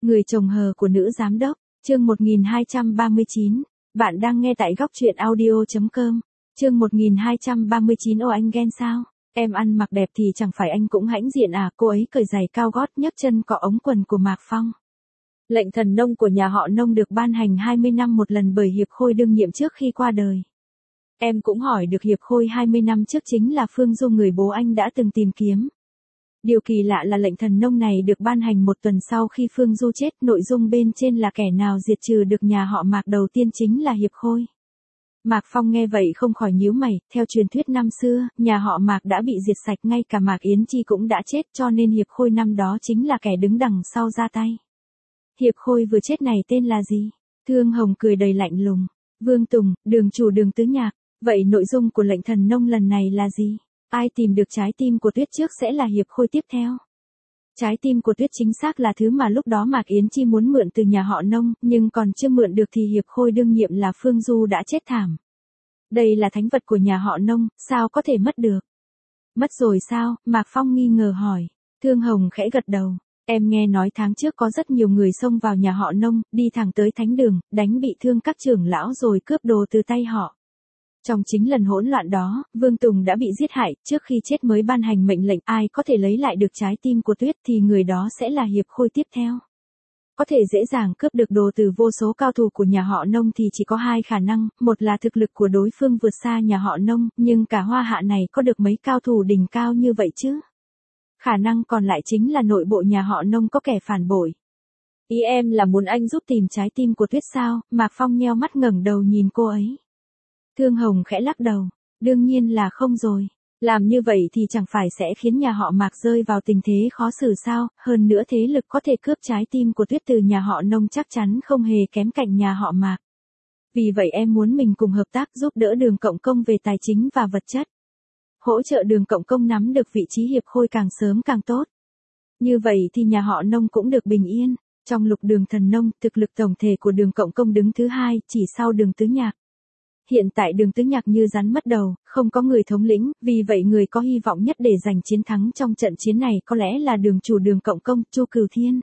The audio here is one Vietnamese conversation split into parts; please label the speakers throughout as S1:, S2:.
S1: Người chồng hờ của nữ giám đốc, chương 1239. Bạn đang nghe tại góc truyện audio.com. Chương 1239. Ô anh ghen sao? Em ăn mặc đẹp thì chẳng phải anh cũng hãnh diện à? Cô ấy cởi giày cao gót nhấc chân cọ ống quần của Mạc Phong. Lệnh thần nông của nhà họ Nông được ban hành 20 năm một lần bởi Hiệp Khôi đương nhiệm trước khi qua đời. Em cũng hỏi được Hiệp Khôi 20 năm trước chính là Phương Du, người bố anh đã từng tìm kiếm. Điều kỳ lạ là lệnh thần nông này được ban hành một tuần sau khi Phương Du chết. Nội dung bên trên là kẻ nào diệt trừ được nhà họ Mạc đầu tiên chính là Hiệp Khôi. Mạc Phong nghe vậy không khỏi nhíu mày. Theo truyền thuyết năm xưa, nhà họ Mạc đã bị diệt sạch, ngay cả Mạc Yến Chi cũng đã chết, cho nên Hiệp Khôi năm đó chính là kẻ đứng đằng sau ra tay. Hiệp Khôi vừa chết này tên là gì? Thương Hồng cười đầy lạnh lùng. Vương Tùng, đường chủ Đường Tứ Nhạc. Vậy nội dung của lệnh thần nông lần này là gì? Ai tìm được trái tim của Tuyết trước sẽ là Hiệp Khôi tiếp theo. Trái tim của Tuyết chính xác là thứ mà lúc đó Mạc Yến Chi muốn mượn từ nhà họ Nông, nhưng còn chưa mượn được thì Hiệp Khôi đương nhiệm là Phương Du đã chết thảm. Đây là thánh vật của nhà họ Nông, sao có thể mất được? Mất rồi sao? Mạc Phong nghi ngờ hỏi. Thương Hồng khẽ gật đầu. Em nghe nói tháng trước có rất nhiều người xông vào nhà họ Nông, đi thẳng tới thánh đường, đánh bị thương các trưởng lão rồi cướp đồ từ tay họ. Trong chính lần hỗn loạn đó, Vương Tùng đã bị giết hại, trước khi chết mới ban hành mệnh lệnh ai có thể lấy lại được trái tim của Tuyết thì người đó sẽ là Hiệp Khôi tiếp theo. Có thể dễ dàng cướp được đồ từ vô số cao thủ của nhà họ Nông thì chỉ có hai khả năng, một là thực lực của đối phương vượt xa nhà họ Nông, nhưng cả Hoa Hạ này có được mấy cao thủ đỉnh cao như vậy chứ? Khả năng còn lại chính là nội bộ nhà họ Nông có kẻ phản bội. Ý em là muốn anh giúp tìm trái tim của Tuyết sao? Mạc Phong nheo mắt ngẩng đầu nhìn cô ấy. Thương Hồng khẽ lắc đầu. Đương nhiên là không rồi. Làm như vậy thì chẳng phải sẽ khiến nhà họ Mạc rơi vào tình thế khó xử sao? Hơn nữa thế lực có thể cướp trái tim của Tuyết từ nhà họ Nông chắc chắn không hề kém cạnh nhà họ Mạc. Vì vậy em muốn mình cùng hợp tác giúp đỡ Đường Cộng Công về tài chính và vật chất. Hỗ trợ Đường Cộng Công nắm được vị trí Hiệp Khôi càng sớm càng tốt. Như vậy thì nhà họ Nông cũng được bình yên. Trong lục đường thần nông, thực lực tổng thể của Đường Cộng Công đứng thứ hai, chỉ sau Đường Tứ Nhạc. Hiện tại Đường Tứ Nhạc như rắn mất đầu, không có người thống lĩnh, vì vậy người có hy vọng nhất để giành chiến thắng trong trận chiến này có lẽ là đường chủ Đường Cộng Công, Chu Cửu Thiên.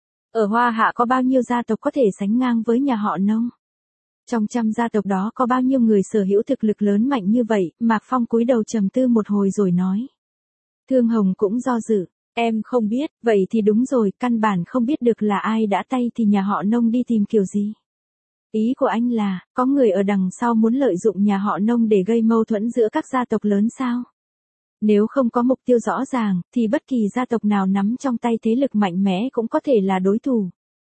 S1: Ở Hoa Hạ có bao nhiêu gia tộc có thể sánh ngang với nhà họ Nông? Trong 100 gia tộc đó có bao nhiêu người sở hữu thực lực lớn mạnh như vậy? Mạc Phong cúi đầu trầm tư một hồi rồi nói. Thương Hồng cũng do dự. Em không biết, vậy thì đúng rồi, căn bản không biết được là ai đã tay thì nhà họ Nông đi tìm kiểu gì? Ý của anh là, có người ở đằng sau muốn lợi dụng nhà họ Nông để gây mâu thuẫn giữa các gia tộc lớn sao? Nếu không có mục tiêu rõ ràng, thì bất kỳ gia tộc nào nắm trong tay thế lực mạnh mẽ cũng có thể là đối thủ.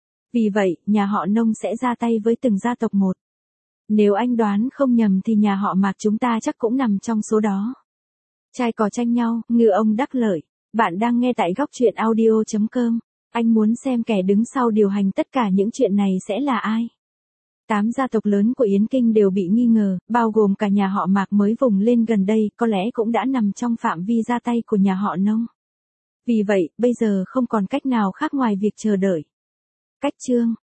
S1: Vì vậy, nhà họ Nông sẽ ra tay với từng gia tộc một. Nếu anh đoán không nhầm thì nhà họ Mạc chúng ta chắc cũng nằm trong số đó. Trai cò tranh nhau, ngựa ông đắc lợi. Bạn đang nghe tại góc truyện audio.com. Anh muốn xem kẻ đứng sau điều hành tất cả những chuyện này sẽ là ai? 8 gia tộc lớn của Yến Kinh đều bị nghi ngờ, bao gồm cả nhà họ Mạc mới vùng lên gần đây, có lẽ cũng đã nằm trong phạm vi ra tay của nhà họ Nông. Vì vậy, bây giờ không còn cách nào khác ngoài việc chờ đợi. Cách chương